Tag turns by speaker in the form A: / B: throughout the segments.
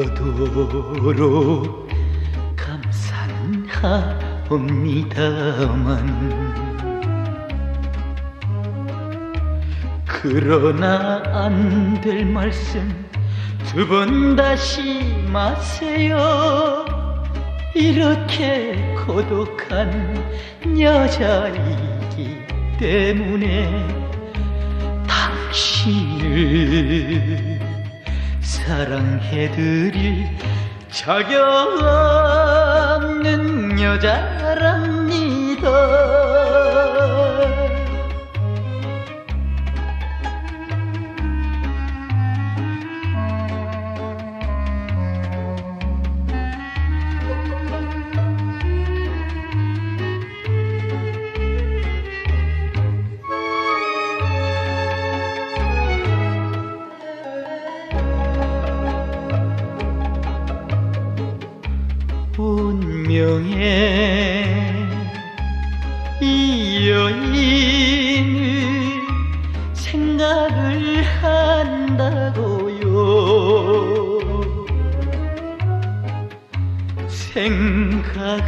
A: 너도록 감사는 하옵니다만 그러나 안 될 말씀 두 번 다시 마세요. 이렇게 고독한 여자이기 때문에 당신을 사랑해드릴 자격 없는 여자랍니다. 운명의 이 여인을 생각을 한다고요. 생각을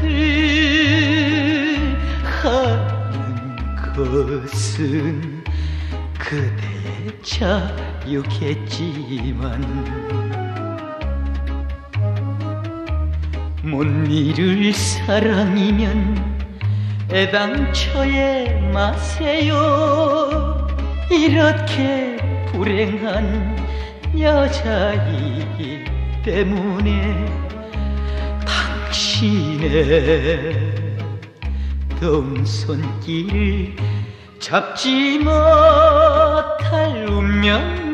A: 하는 것은 그대의 자유겠지만 못 이룰 사랑이면 애당초에 마세요. 이렇게 불행한 여자이기 때문에 당신의 덤 손길을 잡지 못할 운명